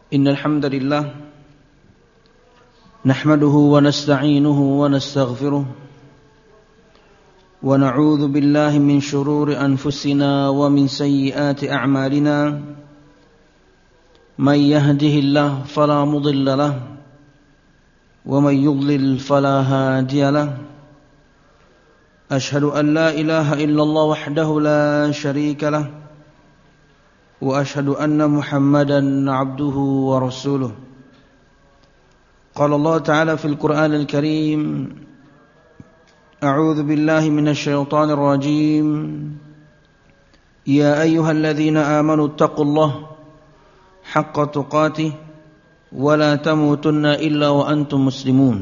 إن الحمد لله نحمده ونستعينه ونستغفره ونعوذ بالله من شرور أنفسنا ومن سيئات أعمالنا من يهده الله فلا مضل له ومن يضلل فلا هادي له أشهد أن لا إله إلا الله وحده لا شريك له وأشهد أن محمدا عبده ورسوله قال الله تعالى في القرآن الكريم أعوذ بالله من الشيطان الرجيم يا أيها الذين آمنوا اتقوا الله حق تقاته ولا تموتن إلا وأنتم مسلمون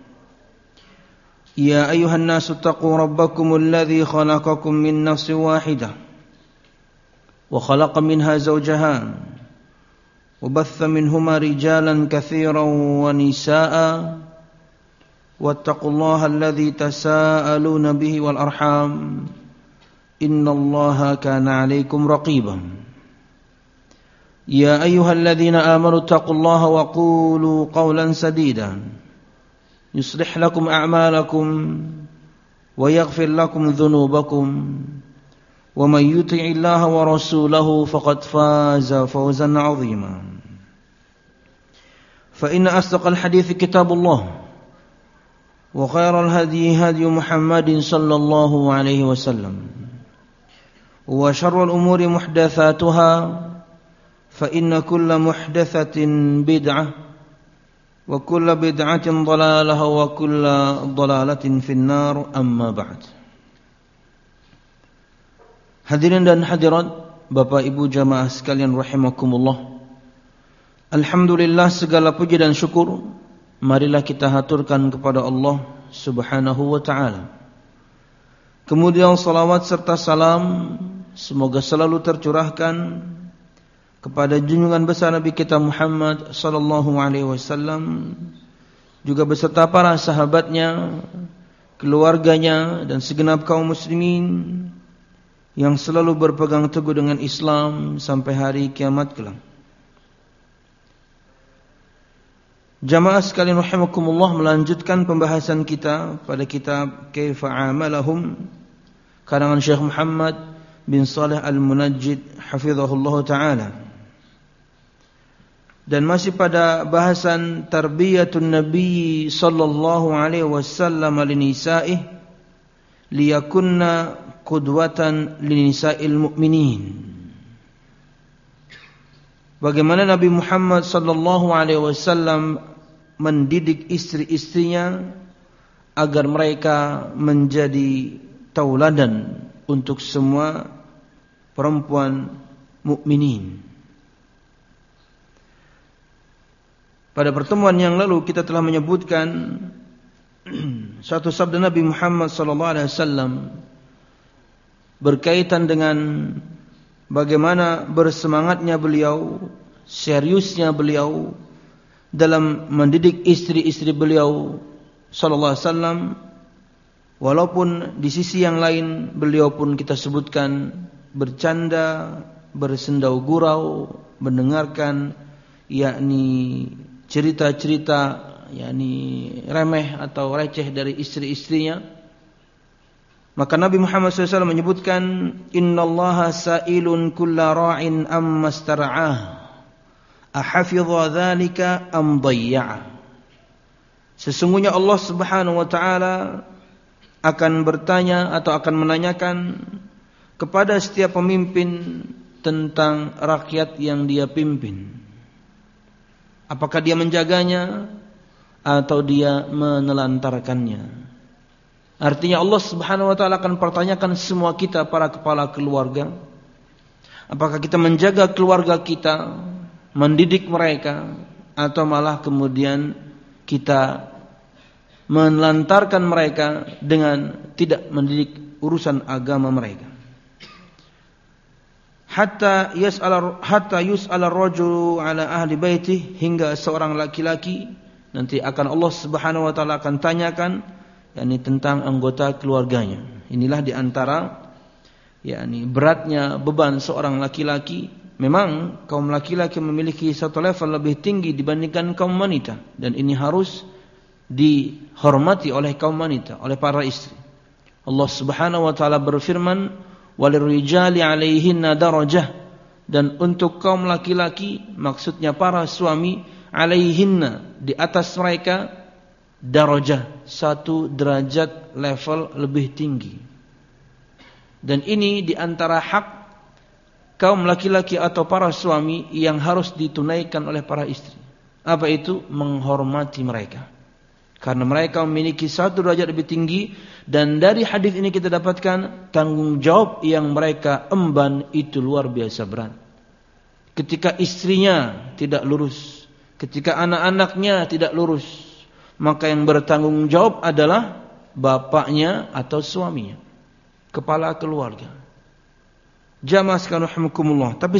يا أيها الناس اتقوا ربكم الذي خلقكم من نفس واحدة وخلق منها زوجها وبث منهما رجالا كثيرا ونساء واتقوا الله الذي تساءلون به والأرحام إن الله كان عليكم رقيبا يا أيها الذين آمنوا اتقوا الله وقولوا قولا سديدا يصلح لكم أعمالكم ويغفر لكم ذنوبكم ومن يطع الله ورسوله فقد فاز فوزا عظيما فإن أصدق الحديث كتاب الله وخير الهدي هدي محمد صلى الله عليه وسلم وشر الأمور محدثاتها فإن كل محدثة بدعة وكل بدعة ضلالة وكل ضلالة في النار أما بعد. Hadirin dan hadirat, Bapak Ibu jamaah sekalian rahimakumullah. Alhamdulillah, segala puji dan syukur marilah kita haturkan kepada Allah Subhanahu wa taala. Kemudian salawat serta salam semoga selalu tercurahkan kepada junjungan besar Nabi kita Muhammad sallallahu alaihi wasallam, juga beserta para sahabatnya, keluarganya dan segenap kaum muslimin yang selalu berpegang teguh dengan Islam sampai hari kiamat kelak. Jamaah sekalian rahimakumullah, melanjutkan pembahasan kita pada kitab Kaifa Amalahum karangan Syekh Muhammad bin Shalih Al-Munajjid hafizahullah taala. Dan masih pada bahasan tarbiyatun Nabi sallallahu alaihi wasallam linisa'ih liyakunna qudwatan linisa'il mu'minin. Bagaimana Nabi Muhammad sallallahu alaihi wasallam mendidik istri-istrinya agar mereka menjadi tauladan untuk semua perempuan mukminin. Pada pertemuan yang lalu kita telah menyebutkan satu sabda Nabi Muhammad sallallahu alaihi wasallam berkaitan dengan bagaimana bersemangatnya beliau, seriusnya beliau dalam mendidik istri-istri beliau sallallahu alaihi wasallam, walaupun di sisi yang lain beliau pun kita sebutkan bercanda, bersendau gurau, mendengarkan yakni cerita-cerita yakni remeh atau receh dari istri-istrinya. Maka Nabi Muhammad SAW menyebutkan, Innallaha sa'ilun kulla ra'in amma stara'ah ahafidha dhalika am dayya'ah. Sesungguhnya Allah Subhanahu wa taala akan bertanya atau akan menanyakan kepada setiap pemimpin tentang rakyat yang dia pimpin. Apakah dia menjaganya atau dia menelantarkannya? Artinya Allah Subhanahu wa taala akan pertanyakan semua kita para kepala keluarga. Apakah kita menjaga keluarga kita, mendidik mereka, atau malah kemudian kita menelantarkan mereka dengan tidak mendidik urusan agama mereka. Hatta yus'ala ar-rajulu ala ahli baitih, hingga seorang laki-laki nanti akan Allah Subhanahu wa taala akan tanyakan yakni tentang anggota keluarganya. Inilah diantara yakni beratnya beban seorang laki-laki memang kaum laki-laki memiliki satu level lebih tinggi dibandingkan kaum wanita, dan ini harus dihormati oleh kaum wanita, oleh para istri. Allah Subhanahu wa taala berfirman, "Walirrijali 'alaihinna darajah," dan untuk kaum laki-laki maksudnya para suami, 'alaihinna di atas mereka, darajah satu derajat level lebih tinggi. Dan ini di antara hak kaum laki-laki atau para suami yang harus ditunaikan oleh para istri. Apa itu? Menghormati mereka, karena mereka memiliki satu derajat lebih tinggi. Dan dari hadis ini kita dapatkan tanggung jawab yang mereka emban itu luar biasa berat. Ketika istrinya tidak lurus, ketika anak-anaknya tidak lurus, maka yang bertanggung jawab adalah bapaknya atau suaminya, kepala keluarga. Jamaah sekalian rahimakumullah. Tapi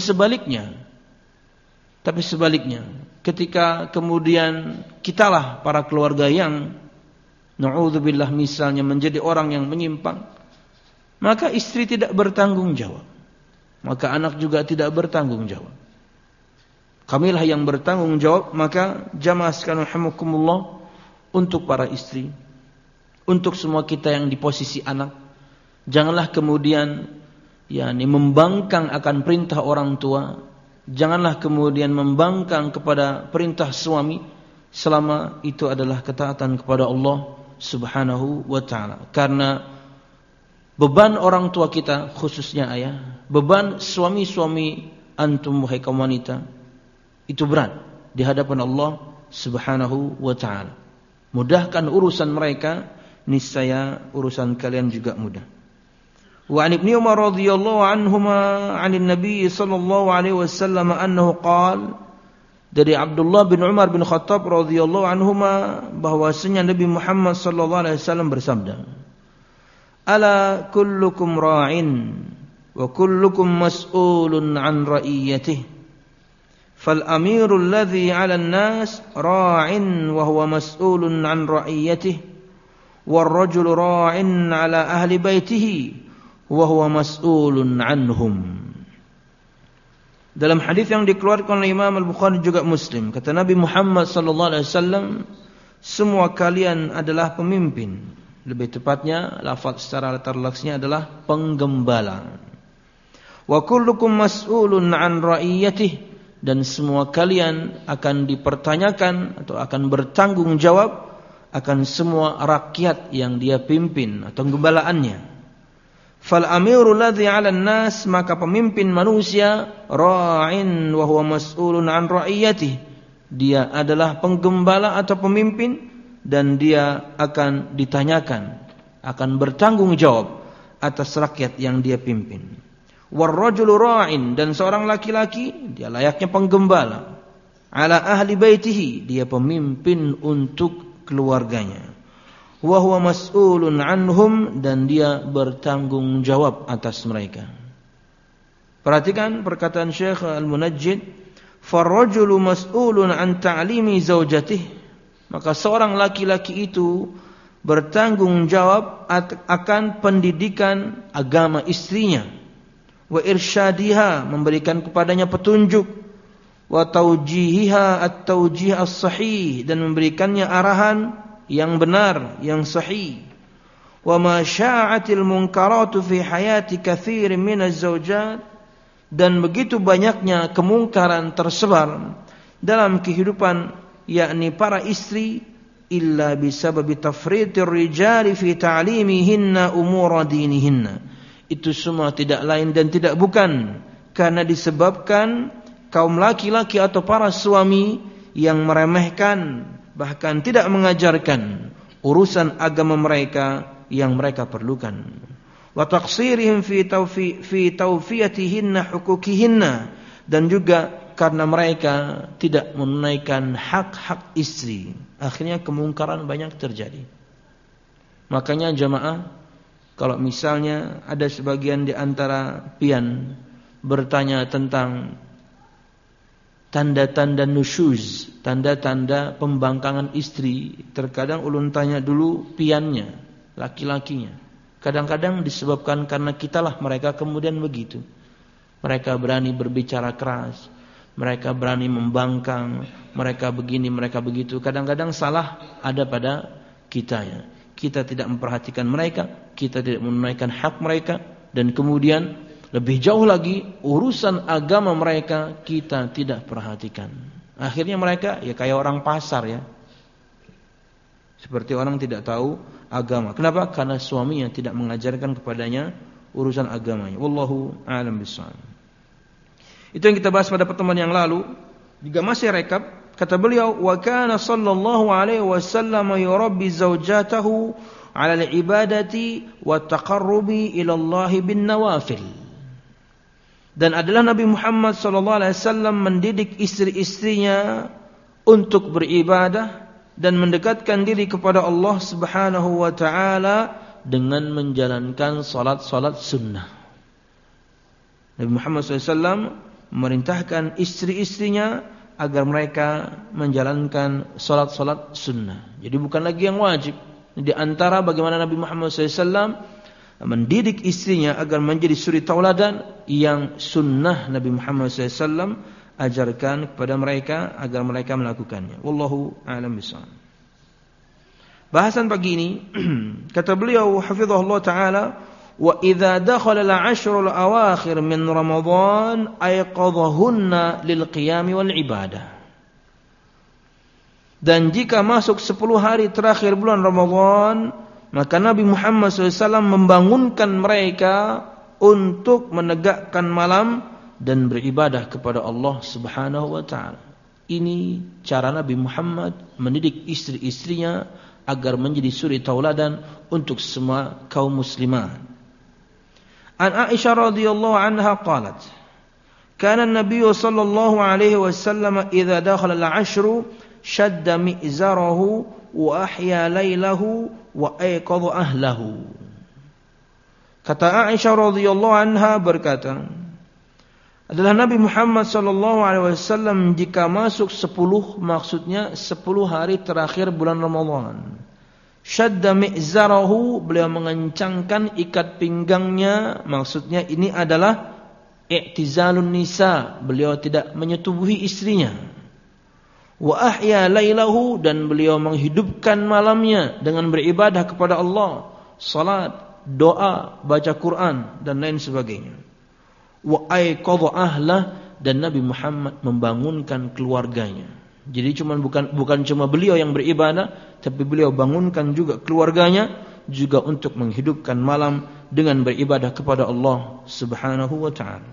sebaliknya, ketika kemudian kitalah para keluarga yang na'udzubillah misalnya menjadi orang yang menyimpang, maka istri tidak bertanggung jawab, maka anak juga tidak bertanggung jawab. Kamilah yang bertanggung jawab. Maka jamaah sekalian rahimakumullah, untuk para istri, untuk semua kita yang di posisi anak, janganlah kemudian membangkang akan perintah orang tua, janganlah kemudian membangkang kepada perintah suami selama itu adalah ketaatan kepada Allah Subhanahu wa ta'ala. Karena beban orang tua kita, khususnya ayah, beban suami-suami antum wahai kaum wanita, itu berat di hadapan Allah Subhanahu wa ta'ala. Mudahkan urusan mereka, niscaya urusan kalian juga mudah. Wa an Ibnu Umar radhiyallahu anhuma 'anil Nabi sallallahu alaihi wasallam annahu qala, dari Abdullah bin Umar bin Khattab radhiyallahu anhuma bahwasanya Nabi Muhammad sallallahu alaihi wasallam bersabda, "Ala kullukum ra'in wa kullukum mas'ulun 'an ra'iyatihi. Fal amirul ladzi 'alan nas ra'in wa huwa mas'ulun 'an ra'iyatihi, war rajulu ra'in 'ala ahli baitihi wa huwa mas'ulun 'anhum." Dalam hadis yang dikeluarkan oleh Imam Al-Bukhari juga Muslim, kata Nabi Muhammad sallallahu alaihi wasallam, semua kalian adalah pemimpin. Lebih tepatnya lafaz secara terlaksnya adalah penggembala. Wa kullukum mas'ulun 'an ra'iyatihi, dan semua kalian akan dipertanyakan atau akan bertanggung jawab akan semua rakyat yang dia pimpin atau gembalaannya. Fal amirul ladzi 'alan nas, maka pemimpin manusia, ra'in wa huwa mas'ulun 'an ra'iyatihi, dia adalah penggembala atau pemimpin dan dia akan ditanyakan, akan bertanggung jawab atas rakyat yang dia pimpin. War rajulu ra'in, dan seorang laki-laki dia layaknya penggembala, 'ala ahli baitihi, dia pemimpin untuk keluarganya. Wa huwa mas'ulun 'anhum, dan dia bertanggung jawab atas mereka. Perhatikan perkataan Syekh Al-Munajjid, "Farrajulu mas'ulun 'an ta'limi zaujatihi", maka seorang laki-laki itu bertanggung jawab akan pendidikan agama istrinya, wa irsyadiha, memberikan kepadanya petunjuk, wa taujihiha at-taujih as-sahih, dan memberikannya arahan yang benar, yang sahih. Wa ma sya'atil munkaratu fi hayati katsirin minaz zawjat, dan begitu banyaknya kemungkaran tersebar dalam kehidupan yakni para istri, illa bisababi tafritir rijali fi ta'limihinna umura dinihinna, itu semua tidak lain dan tidak bukan karena disebabkan kaum laki-laki atau para suami yang meremehkan, bahkan tidak mengajarkan urusan agama mereka yang mereka perlukan. Wa taqsirihim fi tawfiyatihinna huquqihinna, dan juga karena mereka tidak menunaikan hak-hak istri, akhirnya kemungkaran banyak terjadi. Makanya jamaah, kalau misalnya ada sebagian di antara pian bertanya tentang tanda-tanda nusyuz, tanda-tanda pembangkangan istri, terkadang ulun tanya dulu piannya, laki-lakinya. Kadang-kadang disebabkan karena kitalah mereka kemudian begitu. Mereka berani berbicara keras, mereka berani membangkang, mereka begini, mereka begitu. Kadang-kadang salah ada pada kita ya. Kita tidak memperhatikan mereka, kita tidak menunaikan hak mereka, dan kemudian lebih jauh lagi urusan agama mereka kita tidak perhatikan. Akhirnya mereka ya kayak orang pasar ya. Seperti orang tidak tahu agama. Kenapa? Karena suaminya tidak mengajarkan kepadanya urusan agamanya. Wallahu a'lam bishawab. Itu yang kita bahas pada pertemuan yang lalu. Juga masih rekap, kata beliau, wa kana sallallahu alaihi wasallam yurabbi zawjatahu 'ala al-ibadati wa taqarrubi ila Allah bin nawafil. Dan adalah Nabi Muhammad sallallahu alaihi wasallam mendidik istri-istrinya untuk beribadah dan mendekatkan diri kepada Allah Subhanahu wa taala dengan menjalankan salat-salat sunnah. Nabi Muhammad SAW memerintahkan istri-istrinya agar mereka menjalankan salat-salat sunnah. Jadi bukan lagi yang wajib. Di antara bagaimana Nabi Muhammad SAW mendidik istrinya agar menjadi suri tauladan, yang sunnah Nabi Muhammad SAW ajarkan kepada mereka agar mereka melakukannya. Wallahu a'lam bishawab. Bahasan pagi ini kata beliau hafizahullah taala, wa idza dakhala al-'ashr al-awakhir min Ramadan ayqadhahunna lil qiyam wal ibadah. Dan jika masuk 10 hari terakhir bulan Ramadan, maka Nabi Muhammad SAW membangunkan mereka untuk menegakkan malam dan beribadah kepada Allah Subhanahu wa taala. Ini cara Nabi Muhammad mendidik istri-istrinya agar menjadi suri tauladan untuk semua kaum muslimat. An Aisyah radhiyallahu anha qalat, kana an-nabiy sallallahu alaihi wasallam idza dakhala al-'ashr shadda mi'zarahu wa ahya laylahu wa ayqadha ahlahu. Kata Aisyah radhiyallahu anha berkata, adalah Nabi Muhammad sallallahu alaihi wasallam jika masuk 10, maksudnya 10 hari terakhir bulan Ramadan, syadda mi'zarahu, beliau mengencangkan ikat pinggangnya, maksudnya ini adalah i'tizalun nisa, beliau tidak menyetubuhi istrinya. Wa ahya lailahu, dan beliau menghidupkan malamnya dengan beribadah kepada Allah, salat, doa, baca Quran dan lain sebagainya. Wa ayqadha ahlah, dan Nabi Muhammad membangunkan keluarganya. Jadi bukan cuma beliau yang beribadah, tapi beliau bangunkan juga keluarganya juga untuk menghidupkan malam dengan beribadah kepada Allah Subhanahu wa taala.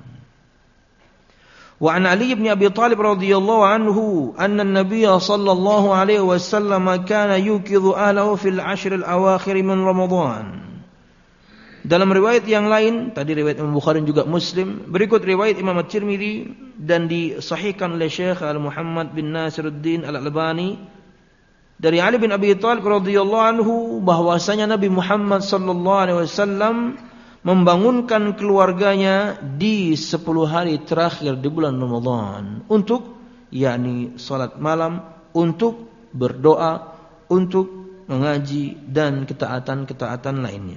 Wa an Ali bin Abi Thalib radhiyallahu anhu anna an-nabiy sallallahu alaihi wasallam kana yuqidhu ahlahu fil 'ashr al-awakhir min Ramadan. Dalam riwayat yang lain, tadi riwayat Imam Bukhari juga Muslim, berikut riwayat Imam At-Tirmidzi dan disahihkan oleh Syekh Al-Muhammad bin Nasiruddin Al-Albani dari Ali bin Abi Thalib radhiyallahu anhu bahwasanya Nabi Muhammad sallallahu alaihi wasallam membangunkan keluarganya di 10 hari terakhir di bulan Ramadan untuk yakni salat malam, untuk berdoa, untuk mengaji dan ketaatan-ketaatan lainnya.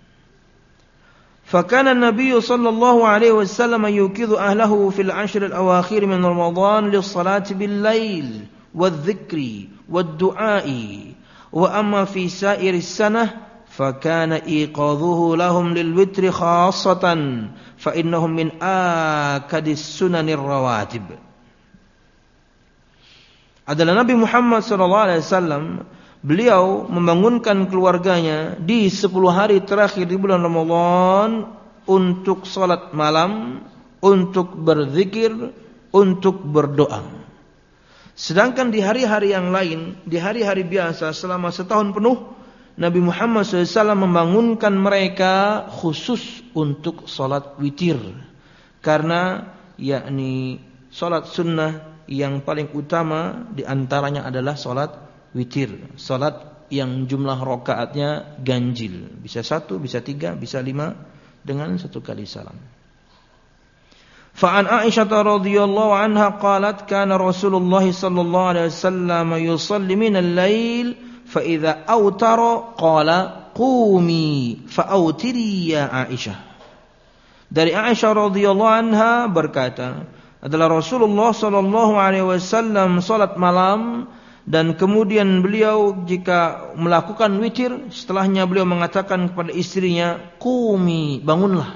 فكان النبي صلى الله عليه وسلم يوقظ أهله في العشر الأواخر من رمضان للصلاة بالليل والذكر والدعاء وأما في سائر السنة فكان إيقاظه لهم للوتر خاصة فإنهم من آكد السنن الرواتب. Adalah Nabi Muhammad SAW, beliau membangunkan keluarganya di 10 hari terakhir di bulan Ramadan untuk salat malam, untuk berzikir, untuk berdoa. Sedangkan di hari-hari yang lain, di hari-hari biasa selama setahun penuh, Nabi Muhammad SAW membangunkan mereka khusus untuk salat witir. Karena yakni salat sunnah yang paling utama di antaranya adalah salat witir, salat yang jumlah rakaatnya ganjil, bisa 1, bisa 3, bisa 5 dengan 1 kali salam. Fa'an Aisyah radhiyallahu anha qalat kana Rasulullah sallallahu alaihi wasallam yusalli min al-lail fa idza awtara qala qumi fa awtiri ya Aisyah. Dari Aisyah radhiyallahu anha berkata, adalah Rasulullah sallallahu alaihi wasallam salat malam dan kemudian beliau jika melakukan witir, setelahnya beliau mengatakan kepada istrinya, "Qumi, bangunlah.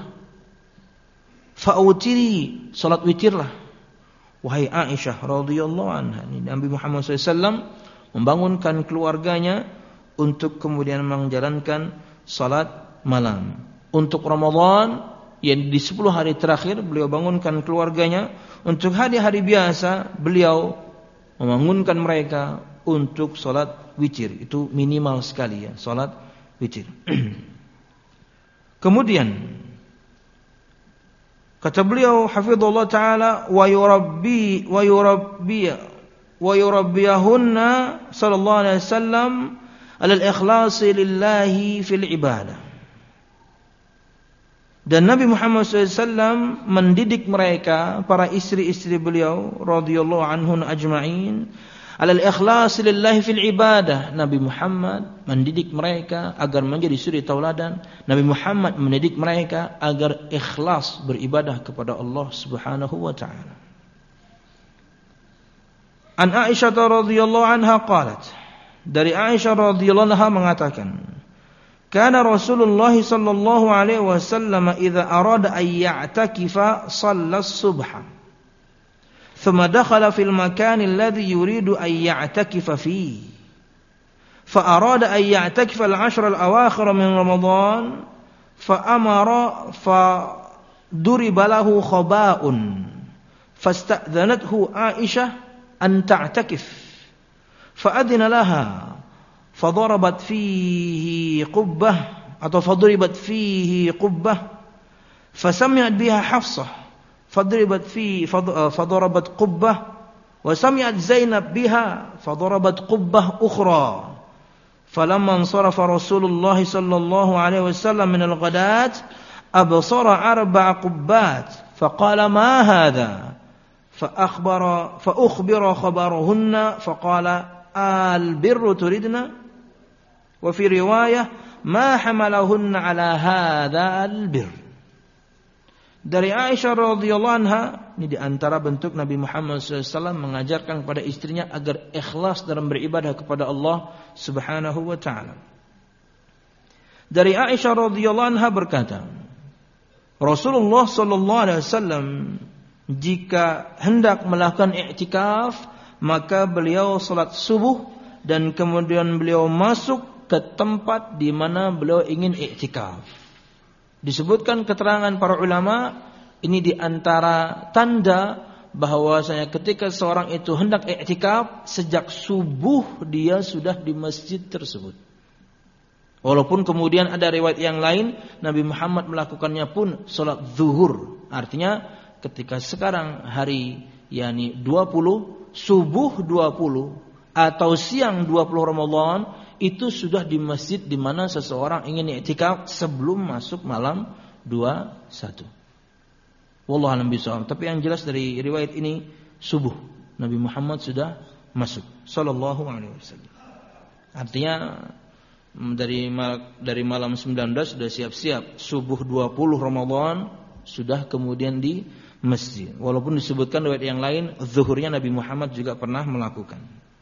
Fa'utiri, salat witirlah." Wahai Aisyah radhiyallahu anha, Nabi Muhammad SAW membangunkan keluarganya untuk kemudian menjalankan salat malam. Untuk Ramadan, yang di 10 hari terakhir beliau bangunkan keluarganya. Untuk hari-hari biasa beliau membangunkan mereka untuk salat witir. Itu minimal sekali ya, salat witir. Kemudian kata beliau hafizallahu taala, wa yurabbiyahunna sallallahu alaihi wasallam alal ikhlasi lillahi fil ibadah. Dan Nabi Muhammad SAW mendidik mereka, para istri-istri beliau radhiyallahu anhun ajma'in, alal ikhlas lillahi fil ibadah. Nabi Muhammad mendidik mereka agar menjadi suri tauladan. Nabi Muhammad mendidik mereka agar ikhlas beribadah kepada Allah Subhanahu wa taala. An Aisyah radhiyallahu anha qalat, dari Aisyah radhiyallahu anha mengatakan, kana Rasulullah sallallahu alaihi wasallam idza arada an ya'takifa shalla as-subha thumma dakhala fil makan alladhi yuridu an ya'takifa fihi fa arada an ya'takifa al-'ashr al-awakhir min Ramadan fa amara fa duriba lahu khaba'un fasta'dhanathu Aisyah an ta'takif fa adhina laha فضربت فيه قبة atau فضربت فيه قبة فسمعت بها حفصة فضربت قبة وسمعت زينب بها فضربت قبة أخرى فلما انصرف رسول الله صلى الله عليه وسلم من الغداة أبصر 4 قبات فقال ما هذا فأخبر خبرهن فقال البر تريدنا وفي رواية ما حملهن على هذا البر. Dari Aisyah radhiyallahu anha, ini di antara bentuk Nabi Muhammad SAW mengajarkan kepada istrinya agar ikhlas dalam beribadah kepada Allah Subhanahu wa taala. Dari Aisyah radhiyallahu anha berkata, Rasulullah sallallahu alaihi wasallam jika hendak melakukan i'tikaf, maka beliau salat subuh dan kemudian beliau masuk ke tempat di mana beliau ingin i'tikaf. Disebutkan keterangan para ulama, ini di antara tanda bahwasanya ketika seorang itu hendak i'tikaf, sejak subuh dia sudah di masjid tersebut. Walaupun kemudian ada riwayat yang lain, Nabi Muhammad melakukannya pun salat zuhur. Artinya ketika sekarang hari 20, subuh 20 atau siang 20 Ramadan, itu sudah di masjid di mana seseorang ingin i'tikaf sebelum masuk malam 21. Wallahu a'lam bishawab. Tapi yang jelas dari riwayat ini subuh Nabi Muhammad sudah masuk sallallahu alaihi wasallam. Artinya dari malam 19 sudah siap-siap, subuh 20 Ramadan sudah kemudian di masjid. Walaupun disebutkan riwayat yang lain zuhurnya Nabi Muhammad juga pernah melakukan.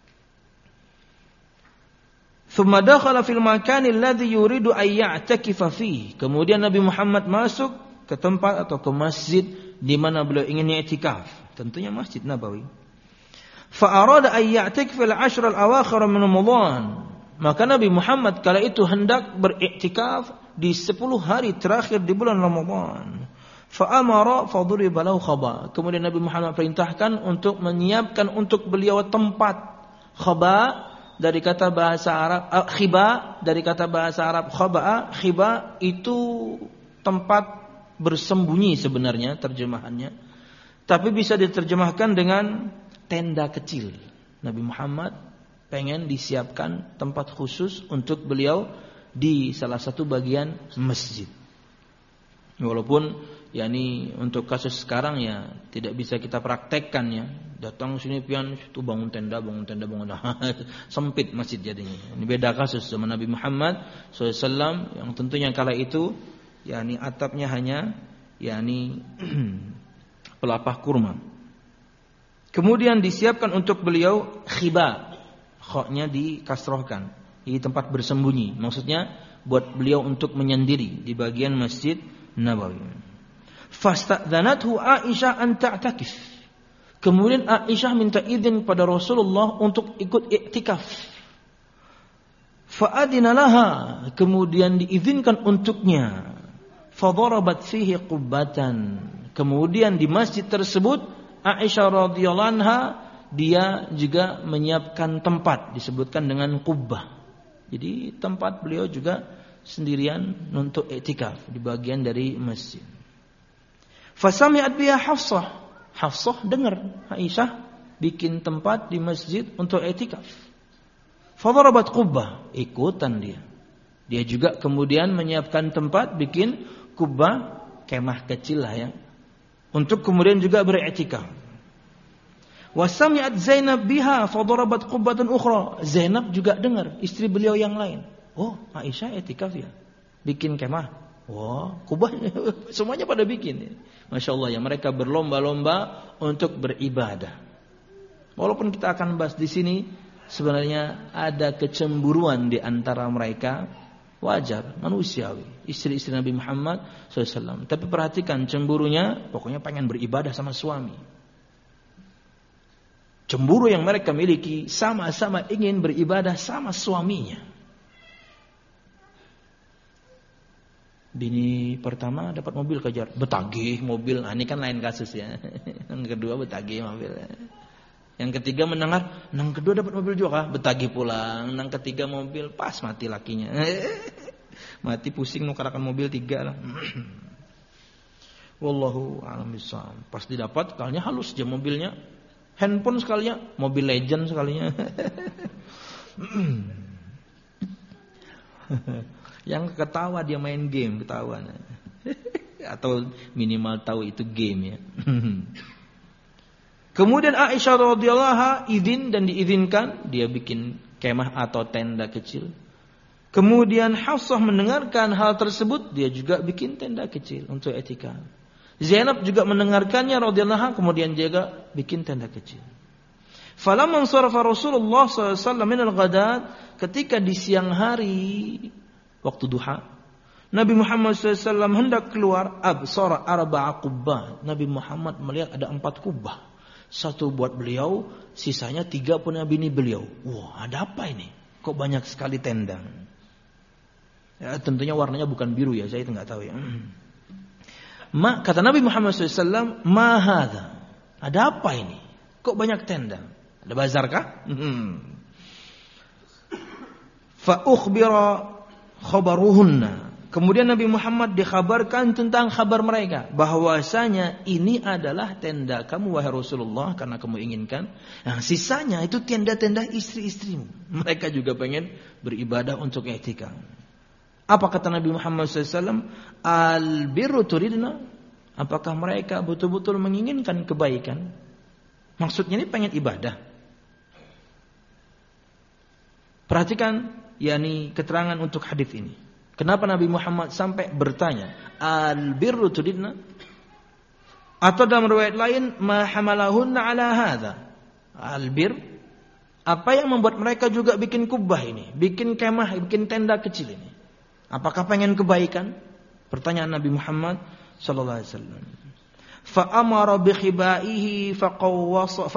Thumma dakhala fil makani alladhi yuridu an ya'takifa fihi. Kemudian Nabi Muhammad masuk ke tempat atau ke masjid di mana beliau ingin i'tikaf, tentunya Masjid Nabawi. Fa arada an ya'takifa al-'ashr al-awakhir min Ramadan. Maka Nabi Muhammad kala itu hendak beriktikaf di 10 hari terakhir di bulan Ramadan. Fa amara fa duriba lahu khaba. Kemudian Nabi Muhammad perintahkan untuk menyiapkan untuk beliau tempat. Khaba dari kata bahasa Arab, khiba dari kata bahasa Arab khaba, khiba itu tempat bersembunyi sebenarnya terjemahannya, tapi bisa diterjemahkan dengan tenda kecil. Nabi Muhammad pengen disiapkan tempat khusus untuk beliau di salah satu bagian masjid. Walaupun untuk kasus sekarang ya tidak bisa kita praktekkan ya. Datang sini pian itu bangun tenda. Sempit masjid jadinya. Ini beda kasus sama Nabi Muhammad SAW yang tentunya kala itu atapnya hanya yakni pelepah kurma. Kemudian disiapkan untuk beliau khiba, kha-nya dikasrohkan, di tempat bersembunyi. Maksudnya buat beliau untuk menyendiri di bagian Masjid Nabawi. Fastadzanathu Aisyah an ta'takif. Kemudian Aisyah minta izin kepada Rasulullah untuk ikut iktikaf. Fa'adina laha, kemudian diizinkan untuknya. Fadarabat fihi qubbatan. Kemudian di masjid tersebut Aisyah radhiyallahu anha dia juga menyiapkan tempat disebutkan dengan qubbah. Jadi tempat beliau juga sendirian untuk iktikaf di bagian dari masjid. Fasami'at biha Hafsah. Hafsah dengar Aisyah bikin tempat di masjid untuk iktikaf. Fadarabat qubbah, ikutan dia. Dia juga kemudian menyiapkan tempat bikin kubbah, kemah kecil lah ya, untuk kemudian juga beriktikaf. Wasami'at Zainab biha fadarabat qubbatan ukhra. Zainab juga dengar, istri beliau yang lain. Oh, Aisyah iktikaf ya, bikin kemah. Wah, kubah semuanya pada bikin. Masya Allah ya, mereka berlomba-lomba untuk beribadah. Walaupun kita akan bahas di sini, sebenarnya ada kecemburuan di antara mereka, wajar, manusiawi, istri-istri Nabi Muhammad SAW. Tapi perhatikan cemburunya, pokoknya pengen beribadah sama suami. Cemburu yang mereka miliki sama-sama ingin beribadah sama suaminya. Bini pertama dapat mobil kejar, betagih mobil. Nah, ini kan lain kasus ya. Yang kedua betagih mobil. Yang ketiga mendengar, yang kedua dapat mobil juga, betagih pulang. Yang ketiga mobil, pas mati lakinya. Mati pusing nukarakan mobil 3 lah. Wallahu a'lam bishawab. Pas didapat, kalinya halus aja mobilnya. Handphone sekalinya, mobil legend sekalinya. Yang ketawa dia main game, ketawa. Atau minimal tahu itu game ya. Kemudian Aisyah radhiyallahu anha izin dan diizinkan dia bikin kemah atau tenda kecil. Kemudian Hafsah mendengarkan hal tersebut, dia juga bikin tenda kecil untuk iktikaf. Zainab juga mendengarkannya radhiyallahu anha, kemudian dia juga bikin tenda kecil. Falamma sarafa Rasulullah sallallahu alaihi wasallam min al-ghadat, ketika di siang hari waktu duha, Nabi Muhammad SAW hendak keluar, absara arba'a qubbah. Nabi Muhammad melihat ada 4 kubbah. 1 buat beliau, sisanya 3 punya bini beliau. Wah, ada apa ini? Kok banyak sekali tenda? Ya, tentunya warnanya bukan biru ya, saya itu nggak tahu ya. Kata Nabi Muhammad SAW, ma hadza? Ada apa ini? Kok banyak tenda? Ada bazar kah? Fa ukhbira khabaruhunna. Kemudian Nabi Muhammad dikhabarkan tentang kabar mereka, bahwasanya ini adalah tenda kamu wahai Rasulullah karena kamu inginkan. Nah, sisanya itu tenda-tenda istri-istrimu. Mereka juga pengen beribadah untuk i'tikaf. Apa kata Nabi Muhammad SAW? Al-birru turidna. Apakah mereka betul-betul menginginkan kebaikan? Maksudnya ini pengen ibadah. Perhatikan yakni keterangan untuk hadis ini. Kenapa Nabi Muhammad sampai bertanya, al-birru turidna? Atau dalam riwayat lain, ma hamalahunna ala hadza? Al-bir, apa yang membuat mereka juga bikin kubbah ini, bikin kemah, bikin tenda kecil ini? Apakah pengen kebaikan? Pertanyaan Nabi Muhammad sallallahu alaihi wasallam. Fa amara bi khibaihi faqawwasa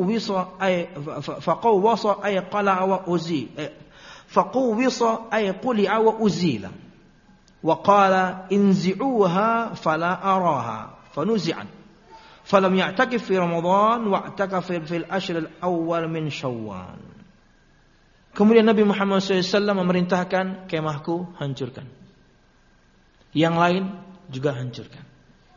ay qala wa uzi. Faqawwasa ay quli'a wa uzila. Wa qala inzi'uha fala araha. Fanuzi'at. Falam ya'takif fi Ramadan wa i'takafa fil ashr al-awwal min Syawal. Kemudian Nabi Muhammad SAW memerintahkan kemahku hancurkan. Yang lain juga hancurkan.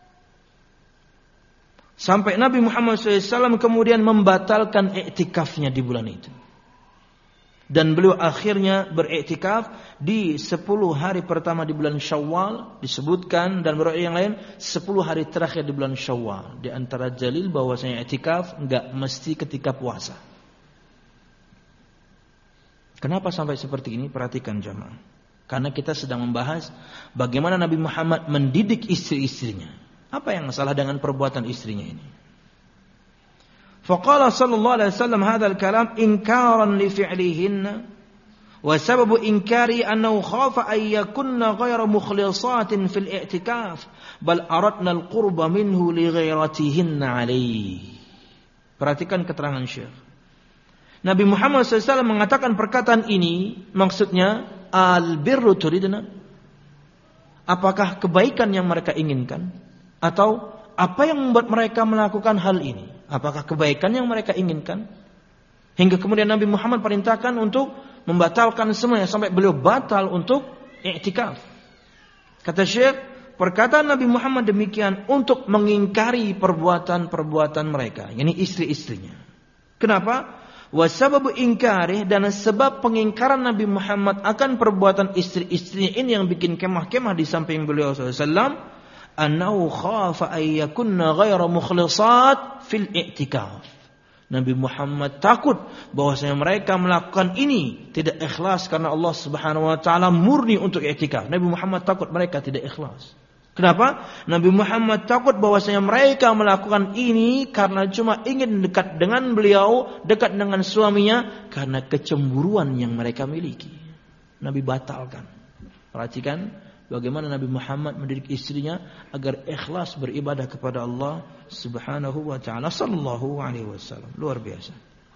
Sampai Nabi Muhammad SAW kemudian membatalkan iktikafnya di bulan itu. Dan beliau akhirnya beriktikaf di 10 hari pertama di bulan Syawal. Disebutkan dan beberapa yang lain 10 hari terakhir di bulan Syawal. Di antara dalil bahwasanya iktikaf enggak mesti ketika puasa. Kenapa sampai seperti ini? Perhatikan jamaah. Karena kita sedang membahas bagaimana Nabi Muhammad mendidik istri-istrinya. Apa yang salah dengan perbuatan istrinya ini? Faqala sallallahu alaihi wasallam hadzal kalam inkaran li fi'lihinna wa sababu inkari annahu khafa an yakunna ghayra mukhlisatin fil i'tikaf bal aradna al-qurba minhu li ghairatihinna alaihi. Perhatikan keterangan Syekh. Nabi Muhammad SAW mengatakan perkataan ini maksudnya al-birru turidna. Apakah kebaikan yang mereka inginkan atau apa yang membuat mereka melakukan hal ini? Apakah kebaikan yang mereka inginkan? Hingga kemudian Nabi Muhammad perintahkan untuk membatalkan semuanya sampai beliau batal untuk i'tikaf. Kata Syekh, perkataan Nabi Muhammad demikian untuk mengingkari perbuatan-perbuatan mereka, yakni istri-istrinya. Kenapa? Wasababu ingkarih, dan sebab pengingkaran Nabi Muhammad akan perbuatan istri-istrinya ini yang bikin kemah-kemah di samping beliau SAW. Annahu khafa ayyakunna ghayra mukhlisat fil i'tikaf. Nabi Muhammad takut bahwasanya mereka melakukan ini tidak ikhlas karena Allah Subhanahu wa taala murni untuk i'tikaf. Nabi Muhammad takut mereka tidak ikhlas. Kenapa? Nabi Muhammad takut bahwasanya mereka melakukan ini karena cuma ingin dekat dengan beliau, dekat dengan suaminya karena kecemburuan yang mereka miliki. Nabi batalkan. Perhatikan bagaimana Nabi Muhammad mendidik istrinya agar ikhlas beribadah kepada Allah Subhanahu wa taala sallallahu alaihi wasallam. Luar biasa.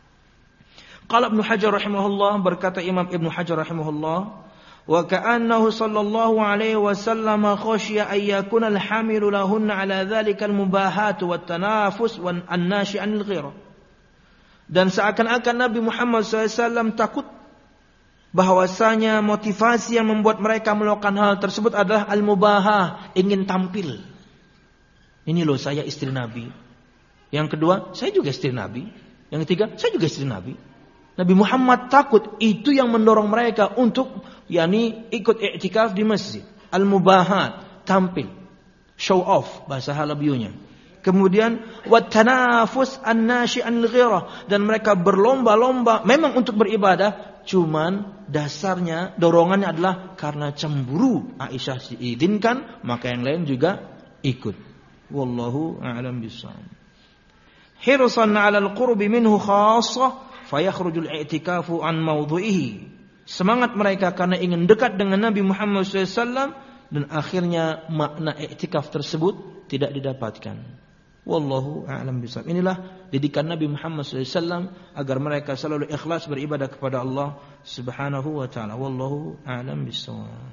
Qala Ibnu Hajar rahimahullah, berkata Imam Ibnu Hajar rahimahullah, wa ka'annahu sallallahu alaihi wasallam khashiya an yakuna al-hamilu lahunna ala dhalika al-mubahat wa at-tanafus wa an-nashi 'anil ghirah. Dan seakan-akan Nabi Muhammad SAW takut bahwasanya motivasi yang membuat mereka melakukan hal tersebut adalah al-mubahah, ingin tampil. Ini loh saya istri Nabi. Yang kedua, saya juga istri Nabi. Yang ketiga, saya juga istri Nabi. Nabi Muhammad takut itu yang mendorong mereka untuk ikut i'tikaf di masjid. Al-mubahat, tampil, show off bahasa Halabiunya. Kemudian wat-tanafus an-nashi anil ghirah, dan mereka berlomba-lomba memang untuk beribadah, cuman dasarnya dorongannya adalah karena cemburu. Aisyah diizinkan, maka yang lain juga ikut. Wallahu a'lam bishawab. Hirsan 'ala al-qurbi minhu khassah fayakhrujul i'tikafu an mawdu'ihi. Semangat mereka karena ingin dekat dengan Nabi Muhammad SAW, dan akhirnya makna i'tikaf tersebut tidak didapatkan. Wallahu a'lam bishawab. Inilah didikan Nabi Muhammad SAW agar mereka selalu ikhlas beribadah kepada Allah Subhanahu wa taala. Wallahu a'lam bishawab.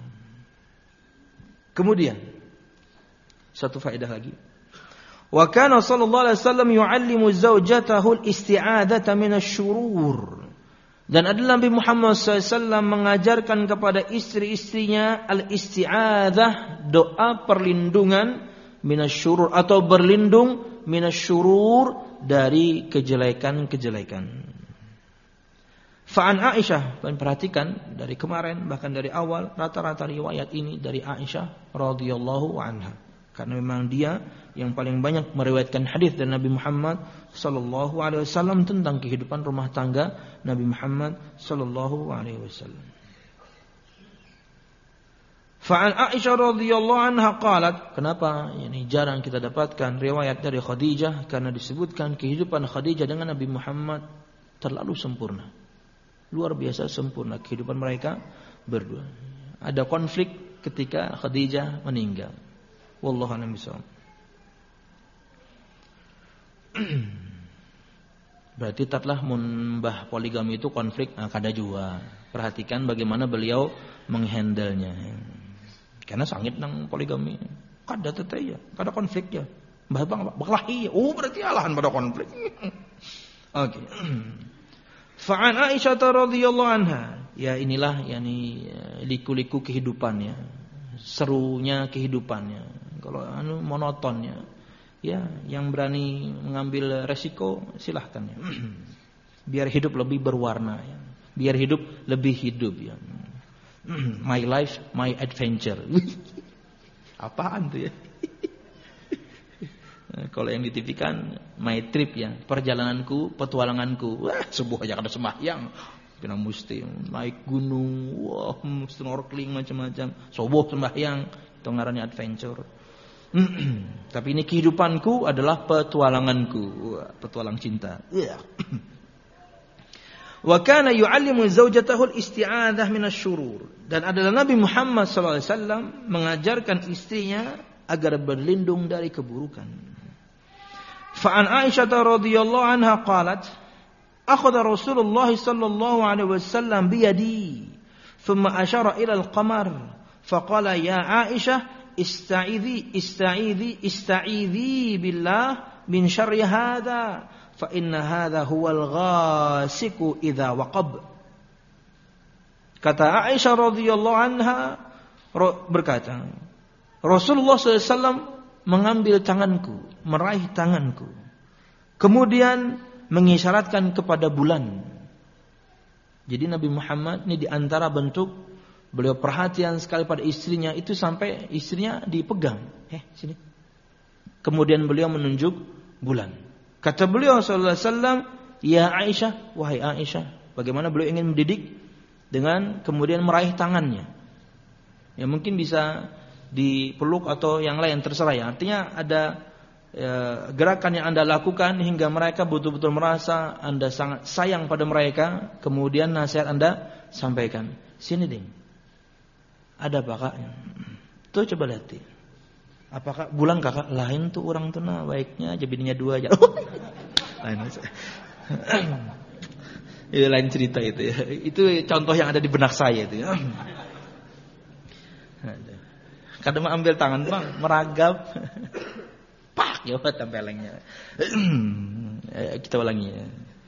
Kemudian satu faedah lagi. Wa kana sallallahu alaihi wasallam yu'allimu zawjatahu al-isti'adzata minasyurur. Dan adalah Nabi Muhammad SAW mengajarkan kepada istri-istrinya al-isti'adzah, doa perlindungan minasyurur, atau berlindung minasyurur, dari kejelekan-kejelekan. Fa'an Aisyah, dan perhatikan dari kemarin bahkan dari awal rata-rata riwayat ini dari Aisyah radhiyallahu anha, karena memang dia yang paling banyak meriwayatkan hadis dari Nabi Muhammad sallallahu alaihi wasallam tentang kehidupan rumah tangga Nabi Muhammad sallallahu alaihi wasallam. Fa'an Aisyah radhiyallahu anha qalat, kenapa ini jarang kita dapatkan riwayat dari Khadijah? Karena disebutkan kehidupan Khadijah dengan Nabi Muhammad terlalu sempurna. Luar biasa sempurna kehidupan mereka berdua. Ada konflik ketika Khadijah meninggal. Wallahu a'lam bishawab. Berarti tatlah membah poligami itu konflik kada jua. Perhatikan bagaimana beliau menghandlenya. Karena sangit nang poligami. Kada teteh ya, kada konflik ya. Mbah bang baklahi. Oh berarti alahan pada konflik. Oke. Fa'an Aisyah radhiyallahu anha. Ya inilah liku-liku kehidupannya. Serunya kehidupannya. Kalau monotonnya. Ya, yang berani mengambil resiko silahkan ya. Biar hidup lebih berwarna ya. Biar hidup lebih hidup ya. My life, my adventure. Apaan tuh ya? Kalau yang di TV kan my trip ya, perjalananku, petualanganku. Wah, subuh aja kada sembahyang. Kena mesti naik gunung, wah, snorkeling macam-macam. Subuh sembahyang, itu ngarannya adventure. Tapi ini kehidupanku adalah petualanganku. Petualang cinta. Wa kana yu'allimu zawjatahu al-isti'adzah minasyurur. Dan adalah Nabi Muhammad sallallahu alaihi wasallam mengajarkan istrinya agar berlindung dari keburukan. Fa an Aisyah radhiyallahu anha qalat, akhadha Rasulullah sallallahu alaihi wasallam bi yadi, thumma asyara ila al-qamar, faqala ya Aisyah ista'idhi billah min syarri hadha. Fa inna hadha huwal ghasiku idza waqab. Kata Aisyah radhiyallahu anha berkata, Rasulullah SAW mengambil tanganku, meraih tanganku, kemudian mengisyaratkan kepada bulan. Jadi Nabi Muhammad ini diantara bentuk beliau perhatian sekali pada istrinya itu sampai istrinya dipegang. Sini. Kemudian beliau menunjuk bulan. Kata beliau sallallahu alaihi wasallam, ya Aisyah, wahai Aisyah, bagaimana beliau ingin mendidik dengan kemudian meraih tangannya. Ya mungkin bisa dipeluk atau yang lain terserah ya. Artinya ada gerakan yang Anda lakukan hingga mereka betul-betul merasa Anda sangat sayang pada mereka, kemudian nasihat Anda sampaikan. Sini ding. Ada apa kak? Tuh coba lihat. Apakah bulan kakak lain tuh orang tuh nah baiknya jadinya 2 aja. Lain. Itu lain cerita itu ya. Itu contoh yang ada di benak saya itu ya. Kadang ambil tangan bang meragap. Pak ya tempelengnya. Kita ulangi ya.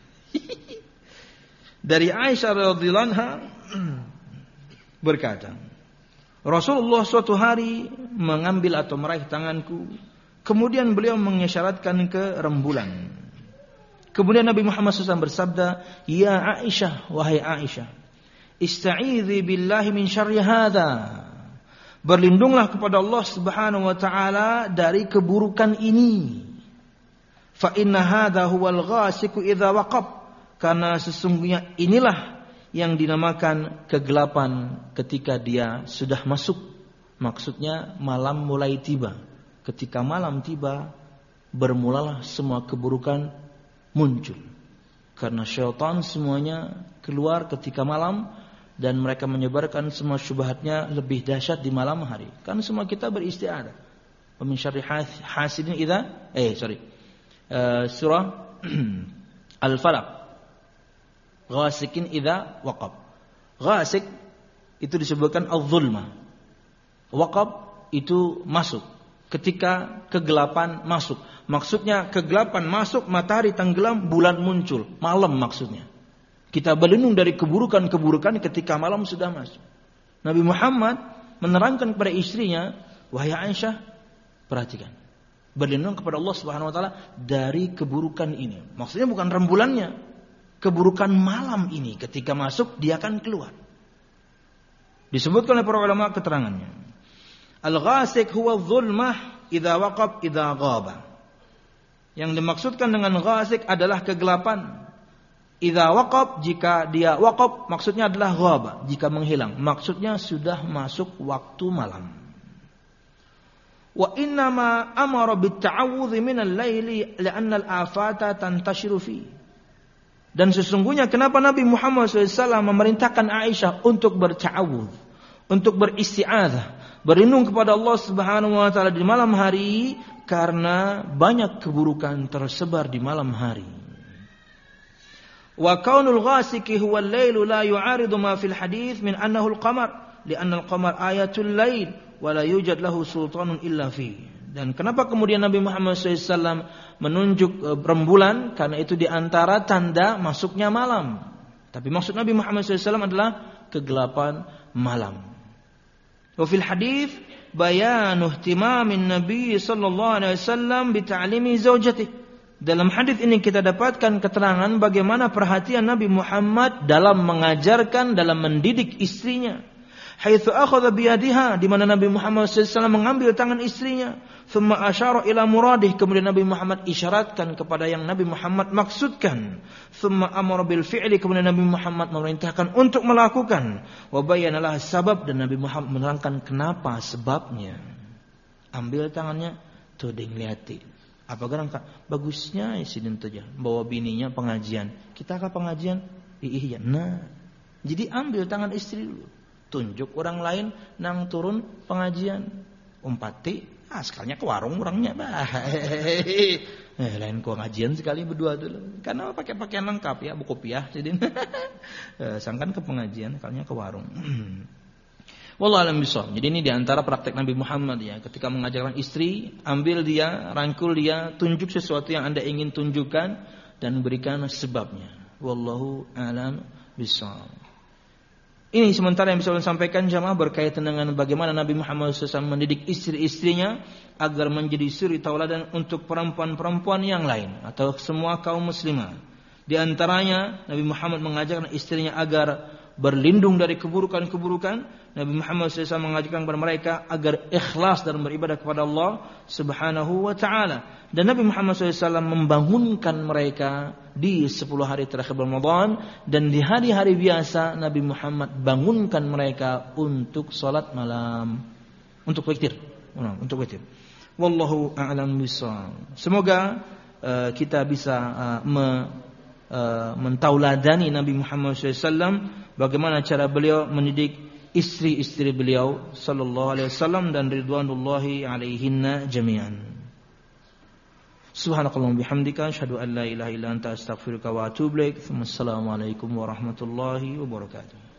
Dari Aisyah radhiyallahu anha berkata, Rasulullah suatu hari mengambil atau meraih tanganku, kemudian beliau mengisyaratkan ke rembulan. Kemudian Nabi Muhammad SAW bersabda, ya Aisyah, wahai Aisyah, ista'idhi billahi min syarri hadha. Berlindunglah kepada Allah Subhanahu wa taala dari keburukan ini. Fa inna hadha huwal ghasiku idza waqab. Karena sesungguhnya inilah yang dinamakan kegelapan ketika dia sudah masuk. Maksudnya malam mulai tiba. Ketika malam tiba, bermulalah semua keburukan muncul. Karena syaitan semuanya keluar ketika malam dan mereka menyebarkan semua syubhatnya lebih dahsyat di malam hari. Kan semua kita beristiadah. Wa min syarri hasidin idza surah Al-Falaq. Ghasikin idza waqab. Ghasik itu disebutkan al-zulmah. Waqab itu masuk. Ketika kegelapan masuk. Maksudnya kegelapan masuk, matahari tenggelam, bulan muncul. Malam maksudnya. Kita berlindung dari keburukan-keburukan ketika malam sudah masuk. Nabi Muhammad menerangkan kepada istrinya, wahai Aisyah, perhatikan. Berlindung kepada Allah Subhanahu wa taala dari keburukan ini. Maksudnya bukan rembulannya. Keburukan malam ini ketika masuk dia akan keluar. Disebutkan oleh para ulama keterangannya. Al-ghasik huwa dhulmah idza waqab idza ghaba. Yang dimaksudkan dengan ghasik adalah kegelapan. Idza waqab jika dia waqab maksudnya adalah ghaba jika menghilang. Maksudnya sudah masuk waktu malam. Wa inna ma amara bit ta'awudz min al-laili li'anna al-afata tantashiru fi. Dan sesungguhnya kenapa Nabi Muhammad SAW memerintahkan Aisyah untuk berta'awudz, untuk beristi'adzah, berlindung kepada Allah Subhanahu wa taala di malam hari karena banyak keburukan tersebar di malam hari. Wa kaunul ghasiki huwa al-lailu la yu'aridu ma fil hadits min annahu al-qamar, li'anna al-qamar ayatul lail wa la yujad lahu sultanun illa fi. Dan kenapa kemudian Nabi Muhammad SAW menunjuk rembulan? Karena itu diantara tanda masuknya malam. Tapi maksud Nabi Muhammad SAW adalah kegelapan malam. Wa fil hadits bayanu ihtimamin Nabi sallallahu alaihi wasallam bi ta'limi zaujatihi. Dalam hadis ini kita dapatkan keterangan bagaimana perhatian Nabi Muhammad dalam mengajarkan, dalam mendidik istrinya. Haitsu akhadha biyadiha, di mana Nabi Muhammad SAW mengambil tangan istrinya, thumma asyara ila muradih, kemudian Nabi Muhammad isyaratkan kepada yang Nabi Muhammad maksudkan, thumma amara bil fi'li, kemudian Nabi Muhammad memerintahkan untuk melakukan, wa bayyana lah sabab, dan Nabi Muhammad menerangkan kenapa sebabnya. Ambil tangannya, tuh ding liatin. Apa gerang Kak? Bagusnya isidin tuh aja. Bawa bininya pengajian. Kita ke pengajian? Iya. Nah, jadi ambil tangan istri dulu. Tunjuk orang lain nang turun pengajian. Umpati, sekalinya ke warung orangnya. Lain ku ngajian sekali berdua dulu. Karena pakai pakaian lengkap ya, buku piah. Jadi sangkan ke pengajian, sekalinya ke warung. Wallahu a'lam bishawab. Jadi ini diantara praktek Nabi Muhammad ya. Ketika mengajarkan istri, ambil dia, rangkul dia, tunjuk sesuatu yang Anda ingin tunjukkan dan berikan sebabnya. Wallahu a'lam bishawab. Ini sementara yang bisa saya sampaikan jamaah berkaitan dengan bagaimana Nabi Muhammad SAW mendidik istri-istrinya agar menjadi suri tauladan untuk perempuan-perempuan yang lain atau semua kaum muslimah. Di antaranya Nabi Muhammad mengajarkan istrinya agar berlindung dari keburukan-keburukan. Nabi Muhammad SAW mengajarkan kepada mereka agar ikhlas dalam beribadah kepada Allah Subhanahu wa ta'ala. Dan Nabi Muhammad SAW membangunkan mereka di 10 hari terakhir Ramadan. Dan di hari-hari biasa Nabi Muhammad bangunkan mereka untuk salat malam. Untuk witir. Wallahu a'lam bishawab. Semoga kita bisa mentauladani Nabi Muhammad SAW, bagaimana cara beliau mendidik istri-istri beliau sallallahu alaihi wasallam dan ridwanullahi alaihinna jami'an. Subhanakallahumma bihamdika asyhadu an la ilaha illa anta astaghfiruka wa atubu ilaik. Wassalamualaikum warahmatullahi wabarakatuh.